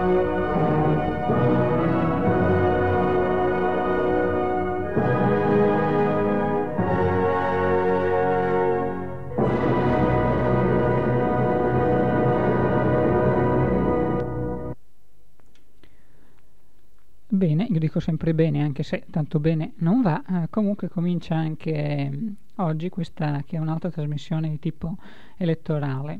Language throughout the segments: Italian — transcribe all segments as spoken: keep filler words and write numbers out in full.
Bene, io dico sempre bene, anche se tanto bene non va, eh, comunque comincia anche eh, oggi questa che è un'altra trasmissione di tipo elettorale.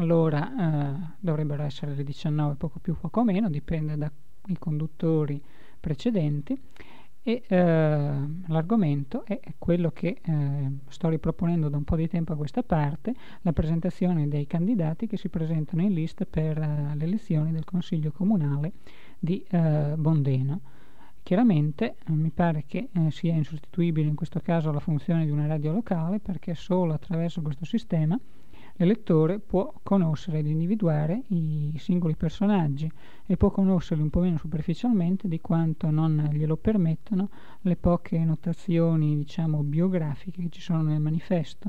L'ora eh, dovrebbero essere le diciannove, poco più poco meno, dipende dai conduttori precedenti, e eh, l'argomento è quello che eh, sto riproponendo da un po' di tempo a questa parte, la presentazione dei candidati che si presentano in lista per eh, le elezioni del Consiglio Comunale di eh, Bondeno. Chiaramente eh, mi pare che eh, sia insostituibile in questo caso la funzione di una radio locale, perché solo attraverso questo sistema l'elettore può conoscere ed individuare i singoli personaggi e può conoscerli un po' meno superficialmente di quanto non glielo permettano le poche notazioni, diciamo, biografiche che ci sono nel manifesto.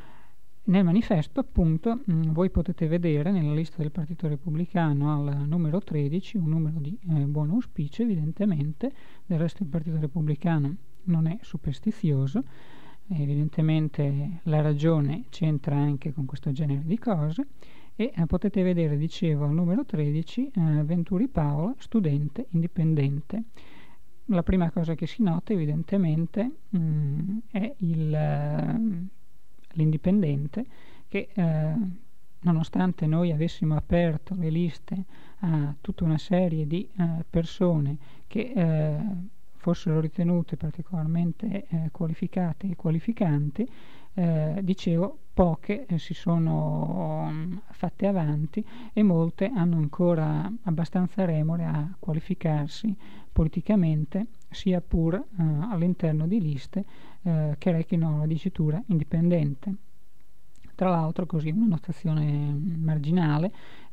Nel manifesto, appunto, mh, voi potete vedere nella lista del Partito Repubblicano al numero tredici, un numero di eh, buon auspicio, evidentemente. Del resto il Partito Repubblicano non è superstizioso, evidentemente la ragione c'entra anche con questo genere di cose, e eh, potete vedere, dicevo, al numero tredici eh, Venturi Paola, studente indipendente. La prima cosa che si nota evidentemente mh, è il... Eh, l'indipendente che eh, nonostante noi avessimo aperto le liste a tutta una serie di eh, persone che eh, fossero ritenute particolarmente eh, qualificate e qualificanti, eh, dicevo, poche eh, si sono um, fatte avanti e molte hanno ancora abbastanza remore a qualificarsi politicamente, sia pur eh, all'interno di liste eh, che rechino la dicitura indipendente. Tra l'altro, così una notazione marginale,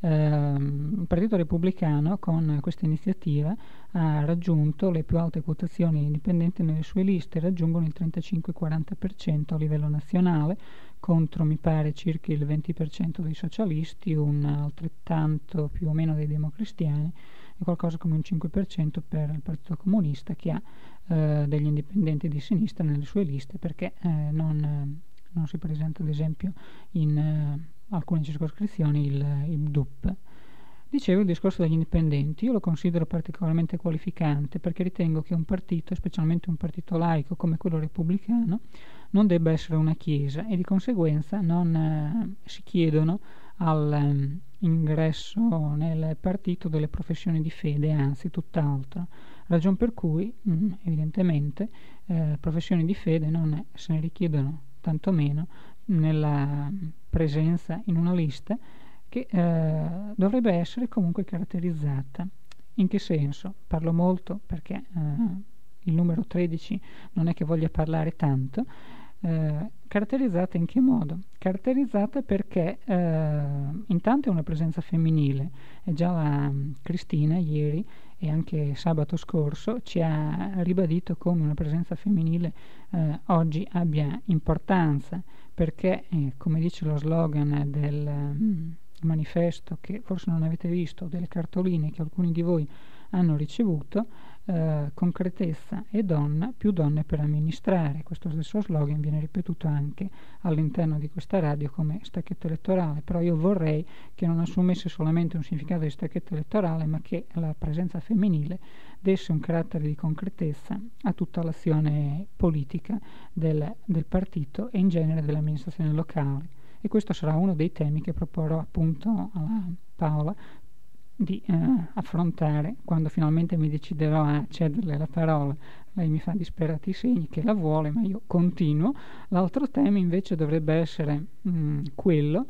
ehm, il Partito Repubblicano con questa iniziativa ha raggiunto le più alte quotazioni indipendenti nelle sue liste, raggiungono il trentacinque quaranta per cento a livello nazionale, contro mi pare circa il venti per cento dei socialisti, un altrettanto più o meno dei democristiani e qualcosa come un cinque per cento per il Partito Comunista, che ha eh, degli indipendenti di sinistra nelle sue liste, perché eh, non... Eh, non si presenta ad esempio in eh, alcune circoscrizioni il, il D U P. Dicevo, il discorso degli indipendenti io lo considero particolarmente qualificante, perché ritengo che un partito, specialmente un partito laico come quello repubblicano, non debba essere una chiesa, e di conseguenza non eh, si chiedono all'ingresso um, nel partito delle professioni di fede, anzi tutt'altro, ragion per cui mh, evidentemente eh, professioni di fede non se ne richiedono tantomeno nella presenza in una lista che eh, dovrebbe essere comunque caratterizzata. In che senso? Parlo molto perché eh, il numero tredici non è che voglia parlare tanto. Eh, caratterizzata in che modo? Caratterizzata perché eh, intanto è una presenza femminile, e già la Cristina ieri e anche sabato scorso ci ha ribadito come una presenza femminile eh, oggi abbia importanza, perché eh, come dice lo slogan del mm, manifesto, che forse non avete visto, delle cartoline che alcuni di voi hanno ricevuto, eh, concretezza e donna, più donne per amministrare. Questo stesso slogan viene ripetuto anche all'interno di questa radio come stacchetto elettorale, però io vorrei che non assumesse solamente un significato di stacchetto elettorale, ma che la presenza femminile desse un carattere di concretezza a tutta l'azione politica del, del partito e in genere dell'amministrazione locale. E questo sarà uno dei temi che proporrò appunto alla Paola di eh, affrontare quando finalmente mi deciderò a cederle la parola. Lei mi fa disperati segni che la vuole, ma io continuo. L'altro tema invece dovrebbe essere mh, quello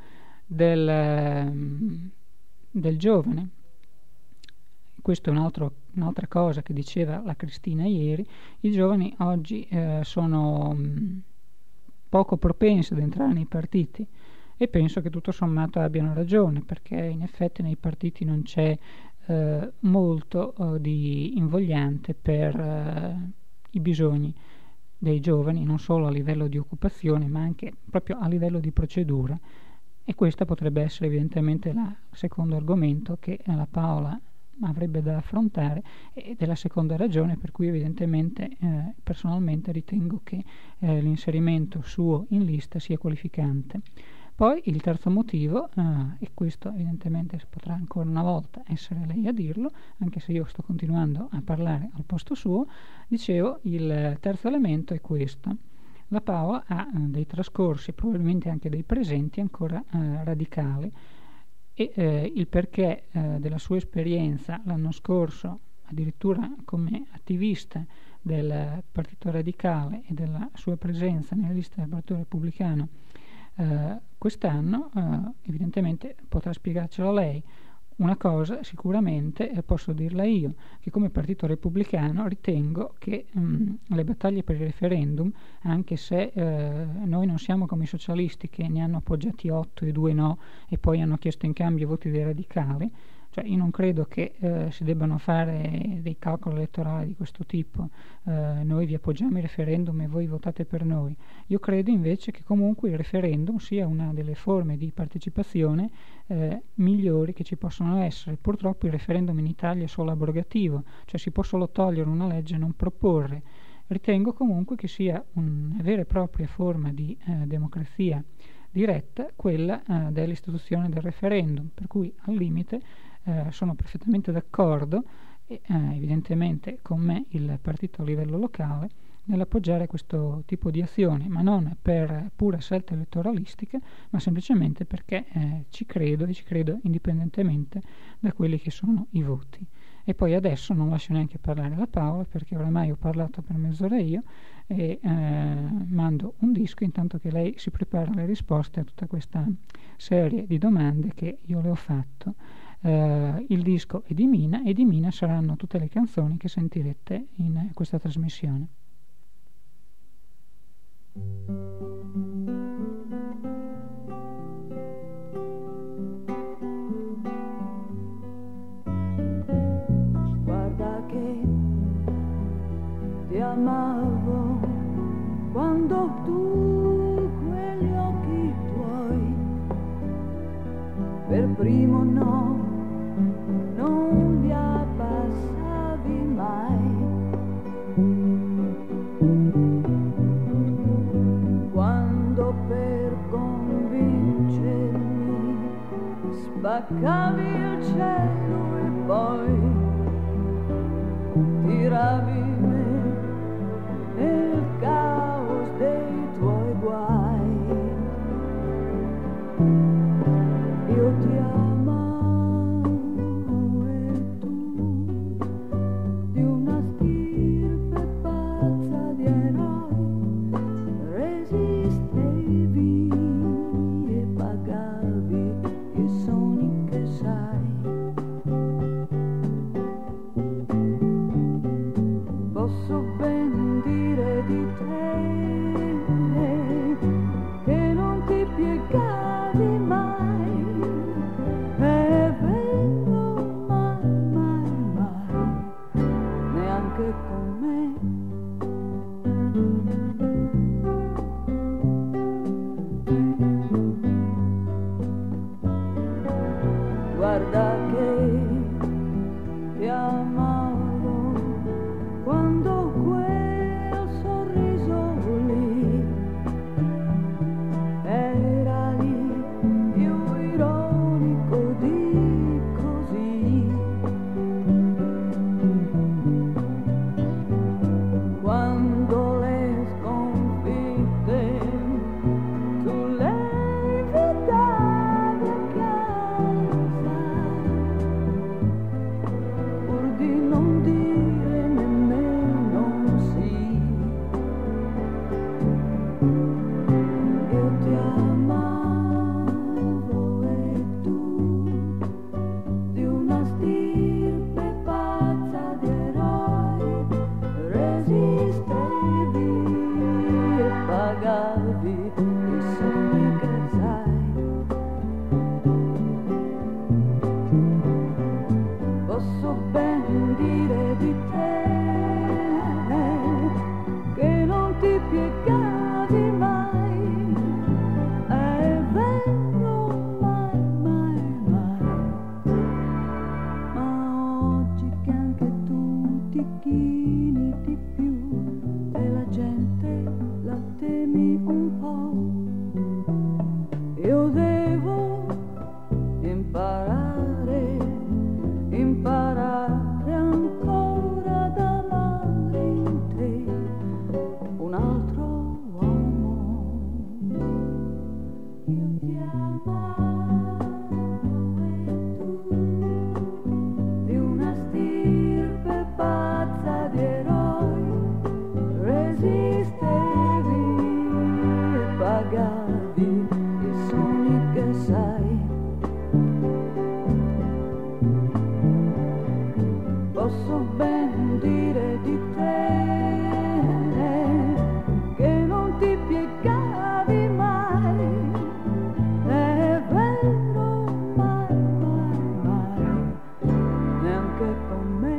del, mh, del giovane. Questo è un altro, un'altra cosa che diceva la Cristina ieri. I giovani oggi eh, sono mh, poco propensi ad entrare nei partiti, e penso che tutto sommato abbiano ragione, perché in effetti nei partiti non c'è eh, molto eh, di invogliante per eh, i bisogni dei giovani, non solo a livello di occupazione ma anche proprio a livello di procedura. E questo potrebbe essere evidentemente il secondo argomento che la Paola avrebbe da affrontare, ed è la seconda ragione per cui evidentemente eh, personalmente ritengo che eh, l'inserimento suo in lista sia qualificante. Poi il terzo motivo, eh, e questo evidentemente potrà ancora una volta essere lei a dirlo, anche se io sto continuando a parlare al posto suo, dicevo, il terzo elemento è questo. La Paola ha eh, dei trascorsi, probabilmente anche dei presenti, ancora eh, radicali, e eh, il perché eh, della sua esperienza l'anno scorso, addirittura come attivista del Partito Radicale e della sua presenza nella lista del Partito Repubblicano, Uh, quest'anno uh, evidentemente potrà spiegarcelo lei. Una cosa sicuramente eh, posso dirla io, che come Partito Repubblicano ritengo che um, le battaglie per il referendum, anche se uh, noi non siamo come i socialisti che ne hanno appoggiati otto e due no e poi hanno chiesto in cambio voti dei radicali, cioè io non credo che eh, si debbano fare dei calcoli elettorali di questo tipo, eh, noi vi appoggiamo il referendum e voi votate per noi. Io credo invece che comunque il referendum sia una delle forme di partecipazione eh, migliori che ci possono essere. Purtroppo il referendum in Italia è solo abrogativo, cioè si può solo togliere una legge e non proporre. Ritengo comunque che sia una vera e propria forma di eh, democrazia diretta quella eh, dell'istituzione del referendum, per cui al limite Eh, sono perfettamente d'accordo e eh, evidentemente con me il partito a livello locale nell'appoggiare questo tipo di azione, ma non per pura scelta elettoralistica, ma semplicemente perché eh, ci credo e ci credo indipendentemente da quelli che sono i voti. E poi adesso non lascio neanche parlare la Paola, perché oramai ho parlato per mezz'ora io e eh, mando un disco intanto che lei si prepara le risposte a tutta questa serie di domande che io le ho fatto. Uh, il disco è di Mina e di Mina saranno tutte le canzoni che sentirete in questa trasmissione. Guarda che ti amavo quando tu quegli occhi tuoi per primo no non li abbassavi mai. Quando per convincermi spaccavi il cielo e poi tiravi me nel caos dei tuoi guai. Io ti amo posso ben dire di te ti chini di più e la gente la temi un po'. Io devo imparare, imparare ancora ad amare in te un altro uomo. Io ti amavo e tu di una stirpe pazza di eroi resistevi e pagavi i sogni che sai. Posso ben dire di te che non ti piegavi mai, è vero, mai, mai, mai, neanche con me.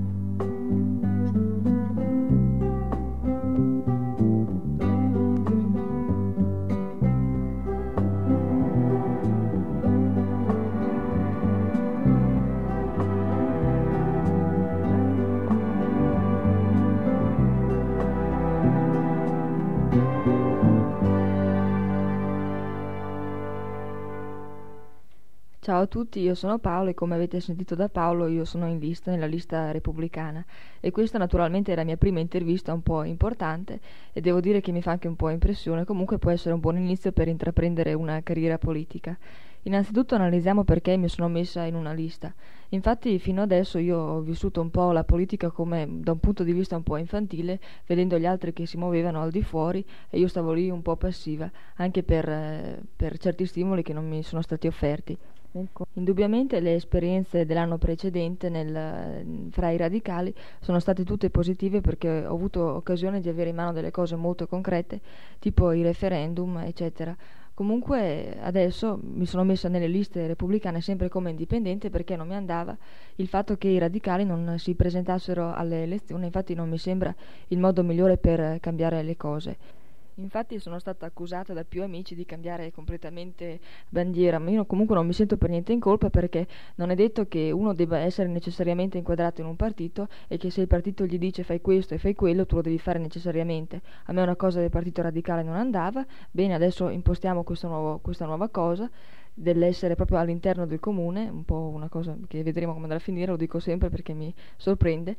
Ciao a tutti, io sono Paolo e come avete sentito da Paolo io sono in lista, nella lista repubblicana e questa naturalmente è la mia prima intervista un po' importante e devo dire che mi fa anche un po' impressione, comunque può essere un buon inizio per intraprendere una carriera politica. Innanzitutto analizziamo perché mi sono messa in una lista. Infatti fino adesso io ho vissuto un po' la politica come da un punto di vista un po' infantile, vedendo gli altri che si muovevano al di fuori e io stavo lì un po' passiva, anche per, eh, per certi stimoli che non mi sono stati offerti. Indubbiamente le esperienze dell'anno precedente nel, fra i radicali sono state tutte positive perché ho avuto occasione di avere in mano delle cose molto concrete, tipo i referendum, eccetera. Comunque adesso mi sono messa nelle liste repubblicane sempre come indipendente perché non mi andava il fatto che i radicali non si presentassero alle elezioni, infatti non mi sembra il modo migliore per cambiare le cose. Infatti sono stata accusata da più amici di cambiare completamente bandiera, ma io comunque non mi sento per niente in colpa perché non è detto che uno debba essere necessariamente inquadrato in un partito e che se il partito gli dice fai questo e fai quello tu lo devi fare necessariamente. A me una cosa del partito radicale non andava, bene adesso impostiamo questo nuovo, questa nuova cosa dell'essere proprio all'interno del comune, un po' una cosa che vedremo come andrà a finire, lo dico sempre perché mi sorprende.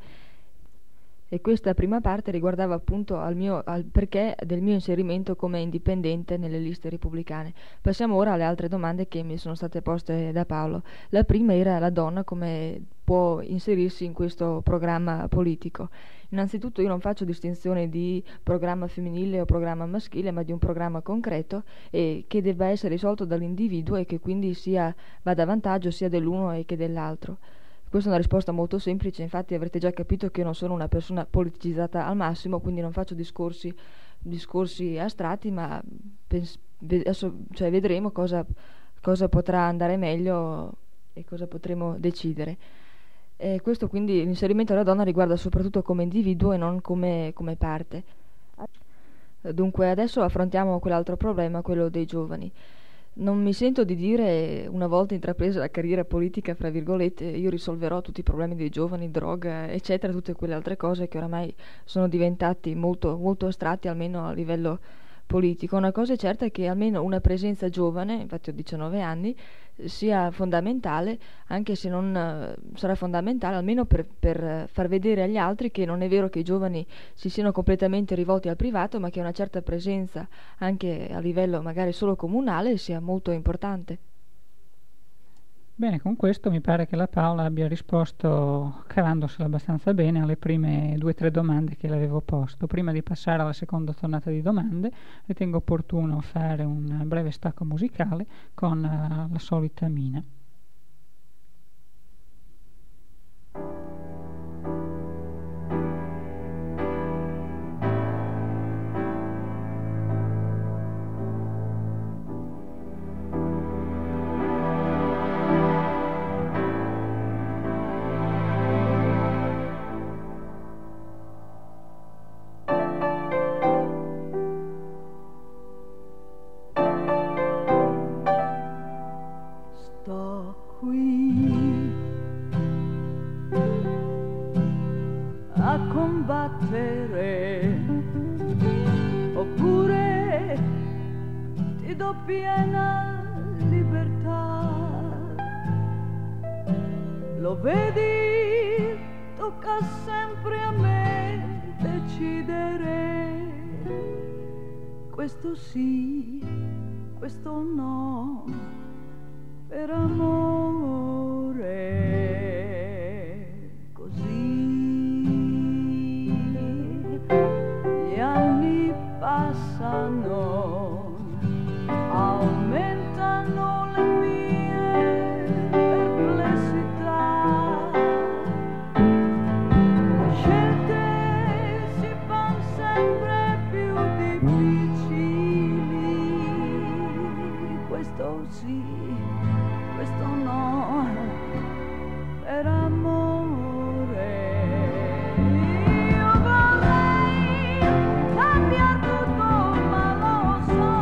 E questa prima parte riguardava appunto al mio, al perché del mio inserimento come indipendente nelle liste repubblicane. Passiamo ora alle altre domande che mi sono state poste da Paolo. La prima era la donna come può inserirsi in questo programma politico. Innanzitutto io non faccio distinzione di programma femminile o programma maschile, ma di un programma concreto e che debba essere risolto dall'individuo e che quindi sia vada a vantaggio sia dell'uno e che dell'altro. Questa è una risposta molto semplice, infatti avrete già capito che io non sono una persona politicizzata al massimo, quindi non faccio discorsi, discorsi astratti, ma pens- adesso cioè, vedremo cosa, cosa potrà andare meglio e cosa potremo decidere. E questo quindi l'inserimento della donna riguarda soprattutto come individuo e non come, come parte. Dunque adesso affrontiamo quell'altro problema, quello dei giovani. Non mi sento di dire, una volta intrapresa la carriera politica, fra virgolette, io risolverò tutti i problemi dei giovani, droga, eccetera, tutte quelle altre cose che oramai sono diventati molto, molto astratti, almeno a livello politico. Una cosa è certa è che almeno una presenza giovane, infatti ho diciannove anni, sia fondamentale, anche se non eh, sarà fondamentale, almeno per, per far vedere agli altri che non è vero che i giovani si siano completamente rivolti al privato, ma che una certa presenza anche a livello magari solo comunale sia molto importante. Bene, con questo mi pare che la Paola abbia risposto cavandosela abbastanza bene alle prime due o tre domande che le avevo posto. Prima di passare alla seconda tornata di domande, ritengo opportuno fare un breve stacco musicale con uh, la solita Mina. Sto a combattere, oppure ti do piena libertà. Lo vedi, tocca sempre a me decidere. Questo sì, questo no, per amore. Così gli anni passano, aumentano le mie perplessità. Le scelte si fanno sempre più difficili. Questo sì, questo no, per amore. Io vorrei cambiare tutto, ma lo so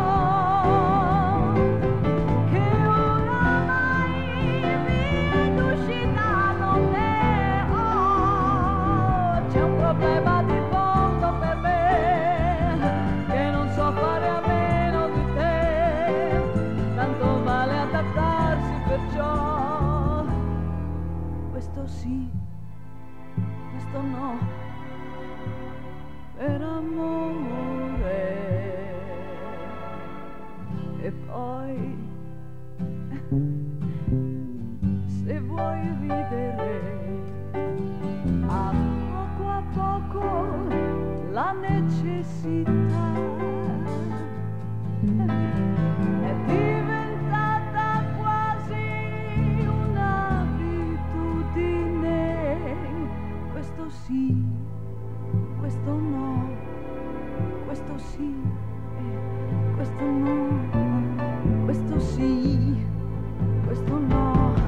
che oramai via d'uscita non ne ho. C'è un problema di fondo per me, che non so fare a meno di te. Tanto vale adattarsi, perciò questo sì, questo no, per amore. E poi se vuoi ridere, a poco a poco la necessità è diventata quasi un'abitudine. Questo sì, questo no, questo sì, eh, questo no, questo sì, questo no.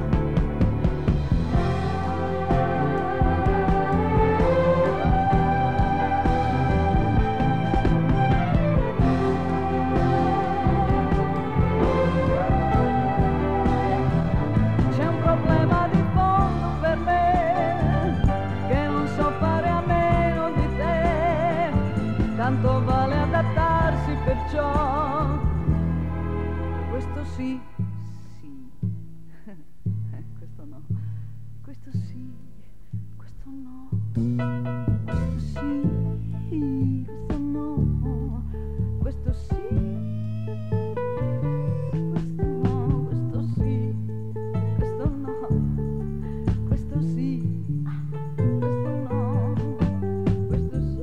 C'è un problema di fondo per me, che non so fare a meno di te. Tanto vale adattarsi, perciò questo sì, sì, questo no, questo sì, questo no, questo sì, questo no, questo sì, questo no, questo sì, questo no, questo sì, questo no, questo sì.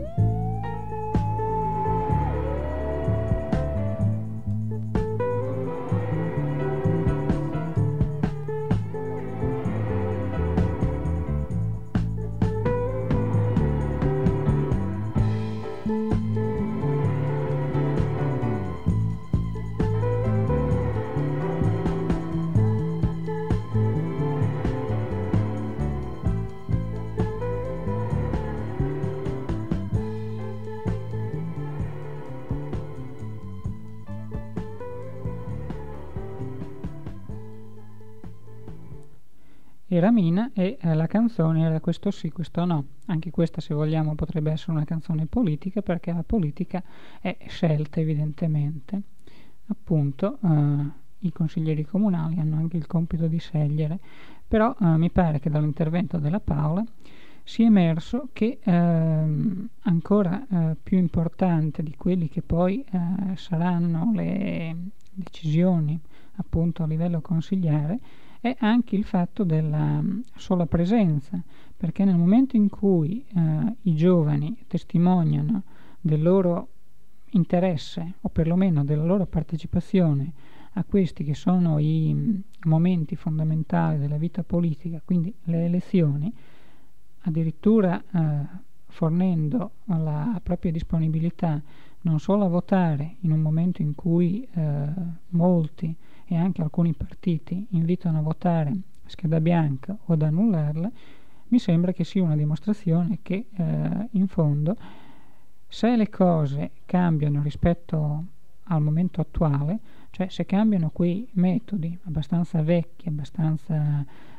Era Mina e eh, la canzone era Questo sì, questo no. Anche questa, se vogliamo, potrebbe essere una canzone politica, perché la politica è scelta, evidentemente. Appunto, eh, i consiglieri comunali hanno anche il compito di scegliere, però eh, mi pare che dall'intervento della Paola sia emerso che ehm, ancora eh, più importante di quelli che poi eh, saranno le decisioni, appunto, a livello consigliare, è anche il fatto della sola presenza, perché nel momento in cui eh, i giovani testimoniano del loro interesse, o perlomeno della loro partecipazione a questi che sono i momenti fondamentali della vita politica, quindi le elezioni, addirittura eh, fornendo la propria disponibilità non solo a votare in un momento in cui eh, molti e anche alcuni partiti invitano a votare a scheda bianca o ad annullarla, mi sembra che sia una dimostrazione che eh, in fondo, se le cose cambiano rispetto al momento attuale, cioè se cambiano quei metodi abbastanza vecchi, abbastanza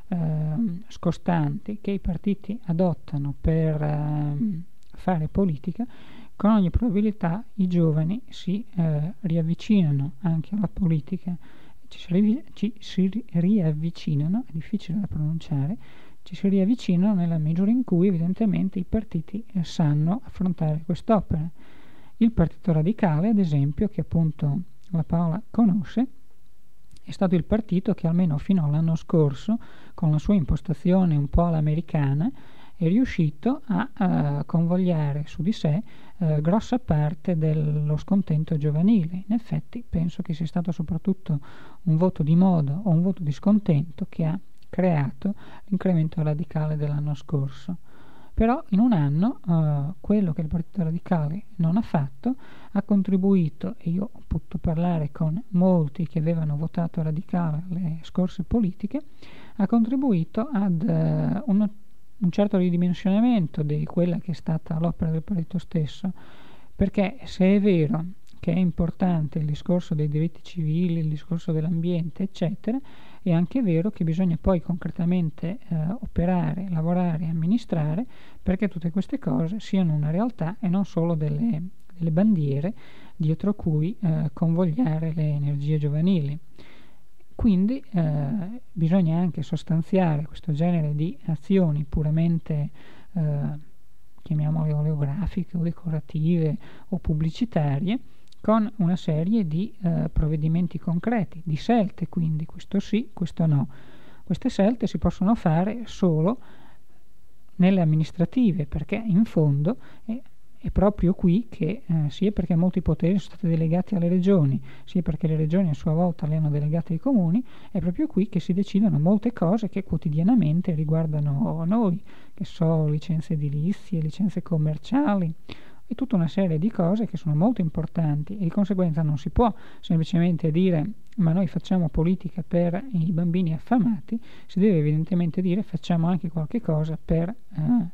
eh, scostanti che i partiti adottano per eh, fare politica, con ogni probabilità i giovani si eh, riavvicinano anche alla politica, ci si, rivi- ci si riavvicinano, è difficile da pronunciare, ci si riavvicinano nella misura in cui evidentemente i partiti eh, sanno affrontare quest'opera. Il Partito Radicale, ad esempio, che appunto la Paola conosce, è stato il partito che almeno fino all'anno scorso, con la sua impostazione un po' all'americana, è riuscito a uh, convogliare su di sé uh, grossa parte dello scontento giovanile. In effetti penso che sia stato soprattutto un voto di moda o un voto di scontento che ha creato l'incremento radicale dell'anno scorso. Però in un anno uh, quello che il Partito Radicale non ha fatto ha contribuito, e io ho potuto parlare con molti che avevano votato radicale alle scorse politiche, ha contribuito ad uh, un, un certo ridimensionamento di quella che è stata l'opera del partito stesso, perché se è vero che è importante il discorso dei diritti civili, il discorso dell'ambiente, eccetera, è anche vero che bisogna poi concretamente eh, operare, lavorare e amministrare perché tutte queste cose siano una realtà e non solo delle, delle bandiere dietro cui eh, convogliare le energie giovanili. Quindi eh, bisogna anche sostanziare questo genere di azioni puramente eh, chiamiamole oleografiche o decorative o pubblicitarie, con una serie di eh, provvedimenti concreti, di scelte, quindi questo sì, questo no. Queste scelte si possono fare solo nelle amministrative, perché in fondo è, è proprio qui che, eh, sia perché molti poteri sono stati delegati alle regioni, sia perché le regioni a sua volta li hanno delegati ai comuni, è proprio qui che si decidono molte cose che quotidianamente riguardano noi, che so, licenze edilizie, licenze commerciali, e tutta una serie di cose che sono molto importanti, e di conseguenza non si può semplicemente dire ma noi facciamo politica per i bambini affamati, si deve evidentemente dire facciamo anche qualche cosa per eh,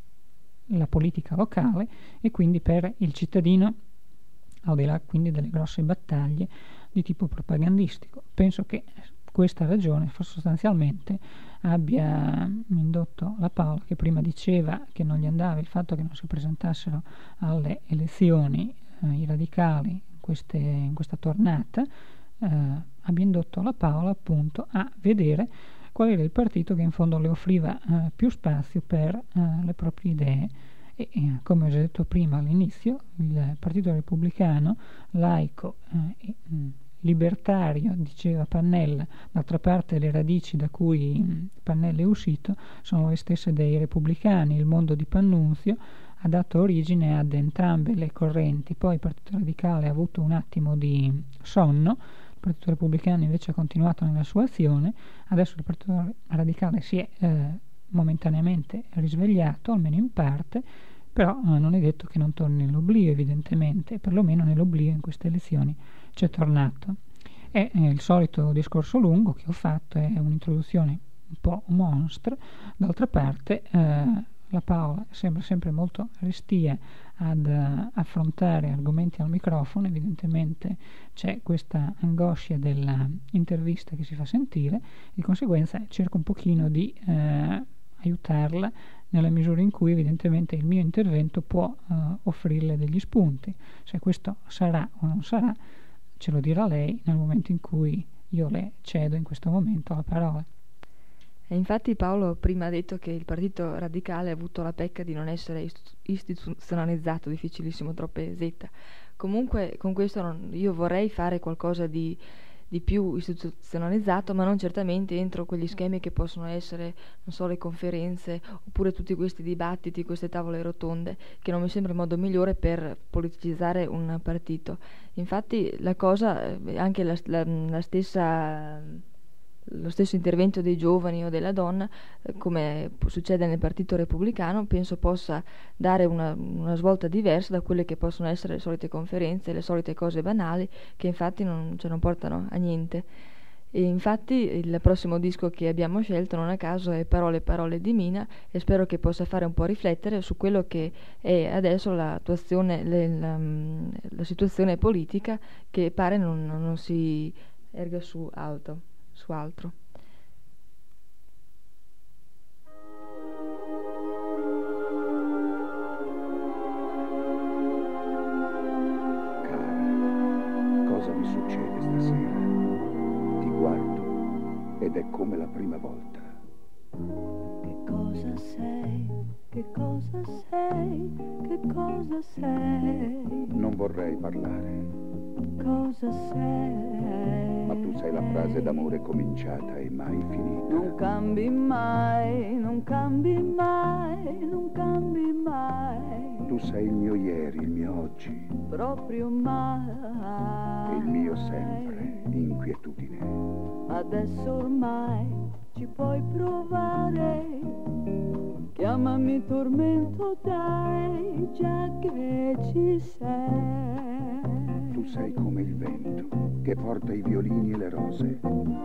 la politica locale e quindi per il cittadino, al di là quindi delle grosse battaglie di tipo propagandistico. Penso che questa ragione sostanzialmente abbia indotto la Paola, che prima diceva che non gli andava il fatto che non si presentassero alle elezioni eh, i radicali in, queste, in questa tornata, eh, abbia indotto la Paola appunto a vedere qual era il partito che in fondo le offriva eh, più spazio per eh, le proprie idee. E eh, come ho già detto prima all'inizio, il Partito Repubblicano, laico eh, e mh, libertario, diceva Pannella, d'altra parte le radici da cui mh, Pannella è uscito sono le stesse dei repubblicani. Il mondo di Pannunzio ha dato origine ad entrambe le correnti, poi il Partito Radicale ha avuto un attimo di sonno, il Partito Repubblicano invece ha continuato nella sua azione, adesso il Partito Radicale si è eh, momentaneamente risvegliato, almeno in parte, però eh, non è detto che non torni nell'oblio, evidentemente, perlomeno nell'oblio in queste elezioni c'è tornato. È eh, il solito discorso lungo che ho fatto, è un'introduzione un po' monstre. D'altra parte eh, la Paola sembra sempre molto restia ad uh, affrontare argomenti al microfono, evidentemente c'è questa angoscia dell'intervista che si fa sentire, di conseguenza cerco un pochino di uh, aiutarla nella misura in cui evidentemente il mio intervento può uh, offrirle degli spunti. Se questo sarà o non sarà ce lo dirà lei nel momento in cui io le cedo in questo momento la parola. E infatti Paolo prima ha detto che il Partito Radicale ha avuto la pecca di non essere istituzionalizzato, difficilissimo, troppe zeta. Comunque con questo non, io vorrei fare qualcosa di, di più istituzionalizzato, ma non certamente entro quegli schemi che possono essere, non so, le conferenze, oppure tutti questi dibattiti, queste tavole rotonde, che non mi sembra il modo migliore per politicizzare un partito. Infatti la cosa, anche la, la, la stessa... lo stesso intervento dei giovani o della donna, eh, come succede nel Partito Repubblicano, penso possa dare una, una svolta diversa da quelle che possono essere le solite conferenze, le solite cose banali, che infatti non, cioè non portano a niente. E infatti il prossimo disco che abbiamo scelto, non a caso, è Parole Parole di Mina, e spero che possa fare un po' riflettere su quello che è adesso l'attuazione, le, la, la situazione politica, che pare non, non si erga su alto su altro. ed è come la prima volta. Che cosa sei? Che cosa sei? Che cosa sei? Non vorrei parlare. Cosa sei? Ma tu sei la frase d'amore cominciata e mai finita. Non cambi mai, non cambi mai, non cambi mai. Tu sei il mio ieri, il mio oggi. Proprio mai. E il mio sempre, inquietudine. Adesso ormai ci puoi provare. Chiamami tormento, dai, già che ci sei. Tu sei come il vento che porta i violini e le rose.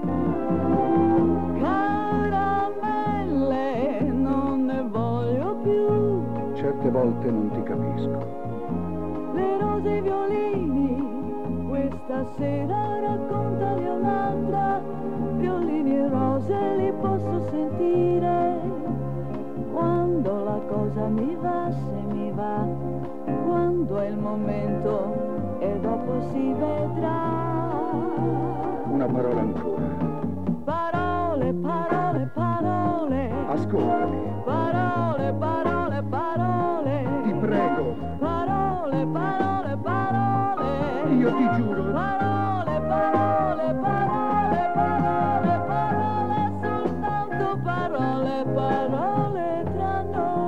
Caramelle, non ne voglio più. Certe volte non ti capisco. Le rose e i violini, questa sera raccontali un'altra. Violini e rose li posso sentire. Quando la cosa mi va, se mi va, quando è il momento e dopo si vedrà. Una parola ancora. Parole, parole, parole. Ascoltami. Parole, parole, parole. Ti prego. Parole, parole, parole. Io ti giuro. Parole, parole, parole, parole, parole, soltanto parole, parole tra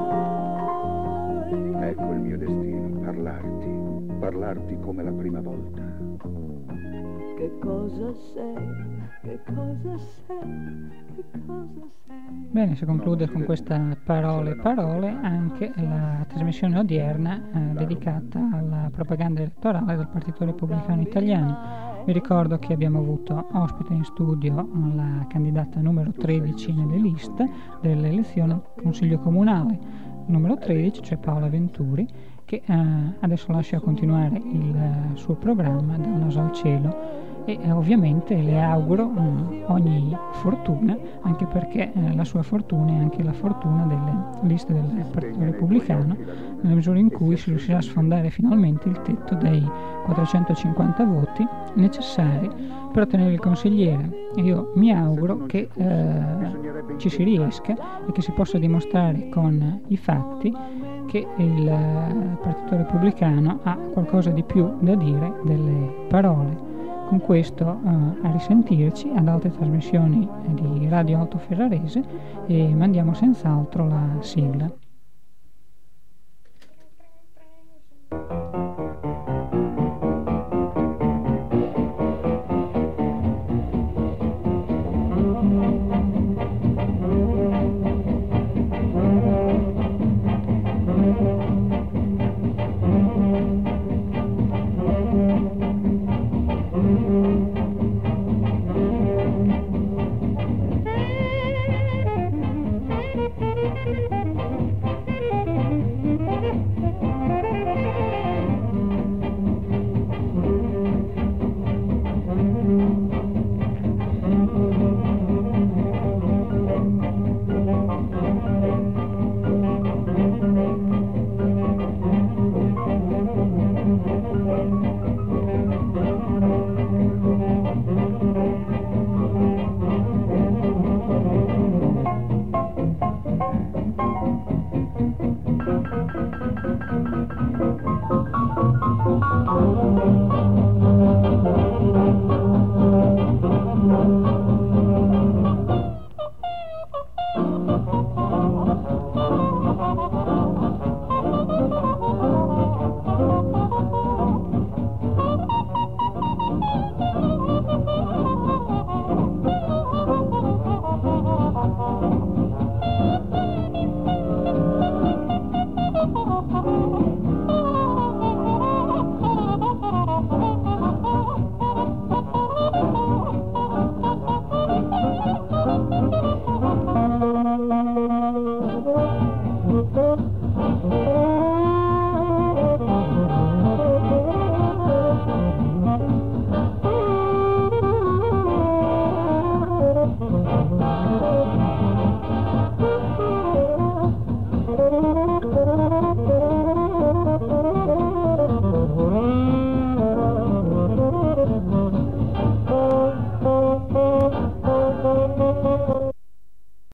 noi. Ecco il mio destino, parlarti, parlarti come la prima volta. Che cosa sei? Che cosa sei? Che cosa sei? Bene, si conclude con questa parole parole anche la trasmissione odierna eh, dedicata alla propaganda elettorale del Partito Repubblicano Italiano. Vi ricordo che abbiamo avuto ospite in studio la candidata numero tredici nelle liste delle elezioni al Consiglio Comunale, numero tredici, cioè Paola Venturi, che eh, adesso lascia continuare il eh, suo programma da un naso al cielo. E eh, ovviamente le auguro mh, ogni fortuna, anche perché eh, la sua fortuna è anche la fortuna delle liste del Partito Repubblicano, nella misura in cui si riuscirà a sfondare finalmente il tetto dei quattrocentocinquanta voti necessari per ottenere il consigliere. Io mi auguro che eh, ci si riesca e che si possa dimostrare con i fatti che il eh, Partito Repubblicano ha qualcosa di più da dire delle parole. Con questo eh, a risentirci ad altre trasmissioni di Radio Alto Ferrarese e mandiamo senz'altro la sigla. Thank you.